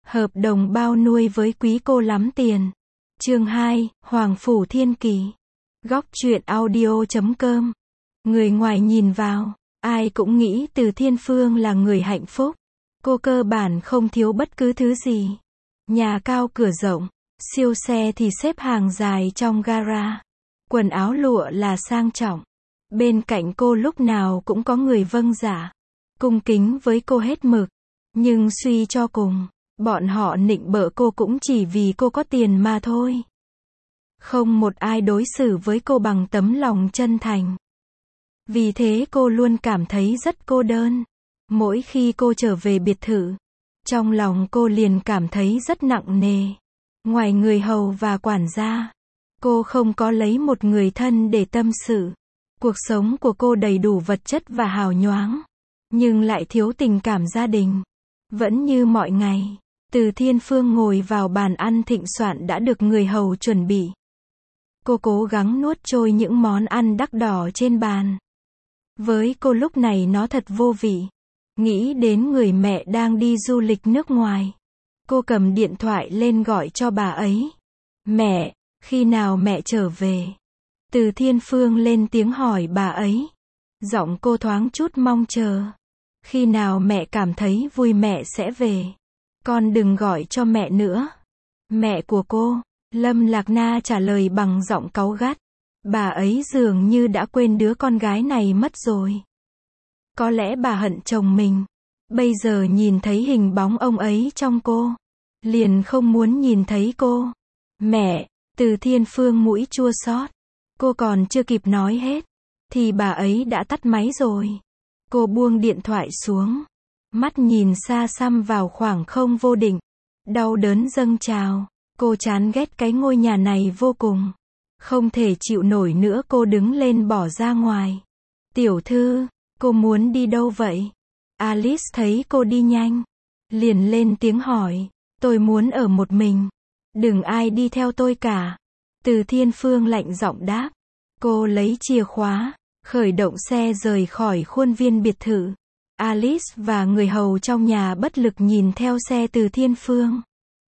Hợp đồng bao nuôi với quý cô lắm tiền. Chương 2, Hoàng Phủ Thiên Kỳ. Góc truyện audio.com. Người ngoài nhìn vào, ai cũng nghĩ Từ Thiên Phương là người hạnh phúc. Cô cơ bản không thiếu bất cứ thứ gì. Nhà cao cửa rộng, siêu xe thì xếp hàng dài trong gara. Quần áo lụa là sang trọng. Bên cạnh cô lúc nào cũng có người vâng giả, cung kính với cô hết mực. Nhưng suy cho cùng, bọn họ nịnh bợ cô cũng chỉ vì cô có tiền mà thôi. Không một ai đối xử với cô bằng tấm lòng chân thành. Vì thế cô luôn cảm thấy rất cô đơn. Mỗi khi cô trở về biệt thự, trong lòng cô liền cảm thấy rất nặng nề. Ngoài người hầu và quản gia, cô không có lấy một người thân để tâm sự. Cuộc sống của cô đầy đủ vật chất và hào nhoáng, nhưng lại thiếu tình cảm gia đình. Vẫn như mọi ngày, Từ Thiên Phương ngồi vào bàn ăn thịnh soạn đã được người hầu chuẩn bị. Cô cố gắng nuốt trôi những món ăn đắt đỏ trên bàn. Với cô lúc này nó thật vô vị. Nghĩ đến người mẹ đang đi du lịch nước ngoài, cô cầm điện thoại lên gọi cho bà ấy. Mẹ, khi nào mẹ trở về? Từ Thiên Phương lên tiếng hỏi bà ấy. Giọng cô thoáng chút mong chờ. Khi nào mẹ cảm thấy vui mẹ sẽ về. Con đừng gọi cho mẹ nữa. Mẹ của cô, Lâm Lạc Na trả lời bằng giọng cáu gắt. Bà ấy dường như đã quên đứa con gái này mất rồi. Có lẽ bà hận chồng mình. Bây giờ nhìn thấy hình bóng ông ấy trong cô, liền không muốn nhìn thấy cô. Mẹ, Từ Thiên Phương mũi chua xót. Cô còn chưa kịp nói hết, thì bà ấy đã tắt máy rồi. Cô buông điện thoại xuống, mắt nhìn xa xăm vào khoảng không vô định. Đau đớn dâng trào, cô chán ghét cái ngôi nhà này vô cùng. Không thể chịu nổi nữa, cô đứng lên bỏ ra ngoài. Tiểu thư, cô muốn đi đâu vậy? Alice thấy cô đi nhanh, liền lên tiếng hỏi. Tôi muốn ở một mình. Đừng ai đi theo tôi cả. Từ Thiên Phương lạnh giọng đáp. Cô lấy chìa khóa, khởi động xe rời khỏi khuôn viên biệt thự. Alice và người hầu trong nhà bất lực nhìn theo xe Từ Thiên Phương.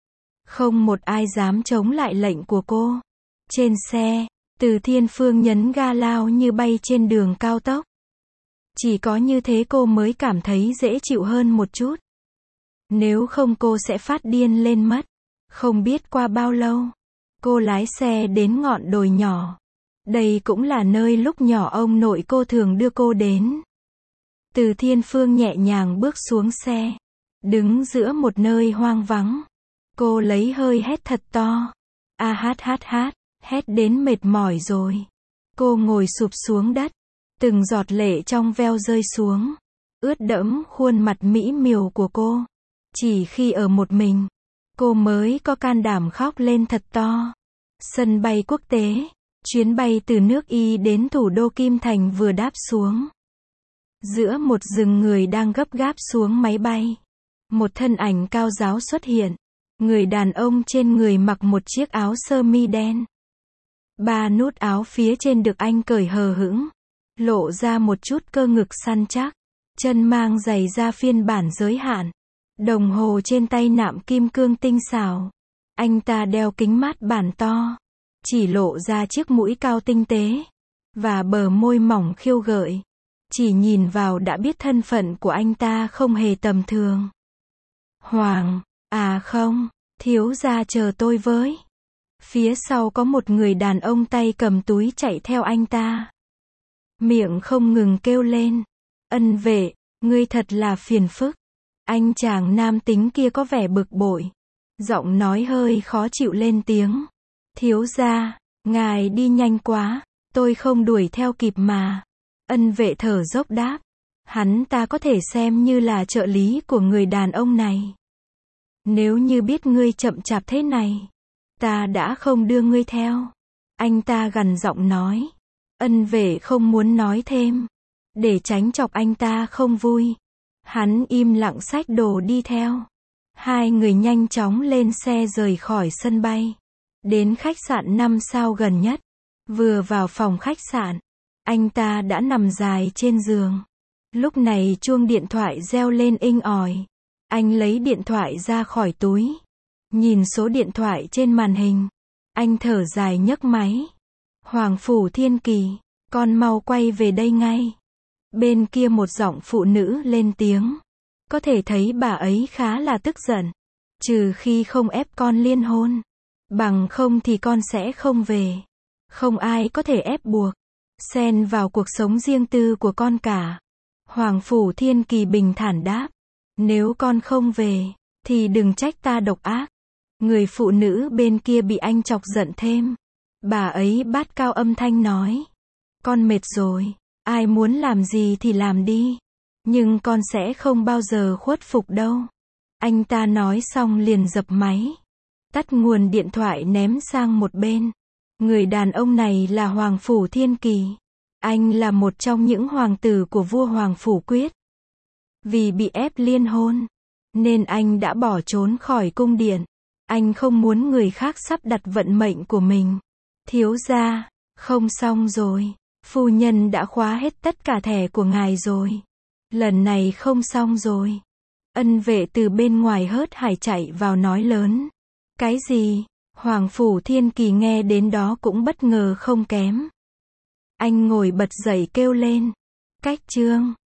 Không một ai dám chống lại lệnh của cô. Trên xe, Từ Thiên Phương nhấn ga lao như bay trên đường cao tốc. Chỉ có như thế cô mới cảm thấy dễ chịu hơn một chút. Nếu không cô sẽ phát điên lên mất. Không biết qua bao lâu, cô lái xe đến ngọn đồi nhỏ. Đây cũng là nơi lúc nhỏ ông nội cô thường đưa cô đến. Từ Thiên Phương nhẹ nhàng bước xuống xe, đứng giữa một nơi hoang vắng. Cô lấy hơi hét thật to. A hát hát hát, hét đến mệt mỏi rồi. Cô ngồi sụp xuống đất, từng giọt lệ trong veo rơi xuống, ướt đẫm khuôn mặt mỹ miều của cô. Chỉ khi ở một mình, cô mới có can đảm khóc lên thật to. Sân bay quốc tế, chuyến bay từ nước Y đến thủ đô Kim Thành vừa đáp xuống. Giữa một rừng người đang gấp gáp xuống máy bay, một thân ảnh cao ráo xuất hiện. Người đàn ông trên người mặc một chiếc áo sơ mi đen. Ba nút áo phía trên được anh cởi hờ hững, lộ ra một chút cơ ngực săn chắc. Chân mang giày da phiên bản giới hạn. Đồng hồ trên tay nạm kim cương tinh xảo. Anh ta đeo kính mát bản to, chỉ lộ ra chiếc mũi cao tinh tế, và bờ môi mỏng khiêu gợi. Chỉ nhìn vào đã biết thân phận của anh ta không hề tầm thường. Hoàng, à không, thiếu gia chờ tôi với. Phía sau có một người đàn ông tay cầm túi chạy theo anh ta. Miệng không ngừng kêu lên. Ân vệ, ngươi thật là phiền phức. Anh chàng nam tính kia có vẻ bực bội. Giọng nói hơi khó chịu lên tiếng. Thiếu gia, ngài đi nhanh quá, tôi không đuổi theo kịp mà. Ân vệ thở dốc đáp. Hắn ta có thể xem như là trợ lý của người đàn ông này. Nếu như biết ngươi chậm chạp thế này, ta đã không đưa ngươi theo. Anh ta gằn giọng nói. Ân vệ không muốn nói thêm, để tránh chọc anh ta không vui. Hắn im lặng xách đồ đi theo. Hai người nhanh chóng lên xe rời khỏi sân bay. Đến khách sạn 5 sao gần nhất. Vừa vào phòng khách sạn, anh ta đã nằm dài trên giường. Lúc này chuông điện thoại reo lên inh ỏi. Anh lấy điện thoại ra khỏi túi. Nhìn số điện thoại trên màn hình. Anh thở dài nhấc máy. Hoàng Phủ Thiên Kỳ, con mau quay về đây ngay. Bên kia một giọng phụ nữ lên tiếng. Có thể thấy bà ấy khá là tức giận. Trừ khi không ép con liên hôn. Bằng không thì con sẽ không về. Không ai có thể ép buộc, xen vào cuộc sống riêng tư của con cả. Hoàng Phủ Thiên Kỳ bình thản đáp. Nếu con không về, thì đừng trách ta độc ác. Người phụ nữ bên kia bị anh chọc giận thêm. Bà ấy bát cao âm thanh nói. Con mệt rồi, ai muốn làm gì thì làm đi. Nhưng con sẽ không bao giờ khuất phục đâu. Anh ta nói xong liền dập máy. Tắt nguồn điện thoại ném sang một bên. Người đàn ông này là Hoàng Phủ Thiên Kỳ. Anh là một trong những hoàng tử của vua Hoàng Phủ Quyết. Vì bị ép liên hôn, nên anh đã bỏ trốn khỏi cung điện. Anh không muốn người khác sắp đặt vận mệnh của mình. Thiếu gia, không xong rồi. Phu nhân đã khóa hết tất cả thẻ của ngài rồi. Lần này không xong rồi. Ân vệ từ bên ngoài hớt hải chạy vào nói lớn. Cái gì? Hoàng Phủ Thiên Kỳ nghe đến đó cũng bất ngờ không kém. Anh ngồi bật dậy kêu lên. Cách chương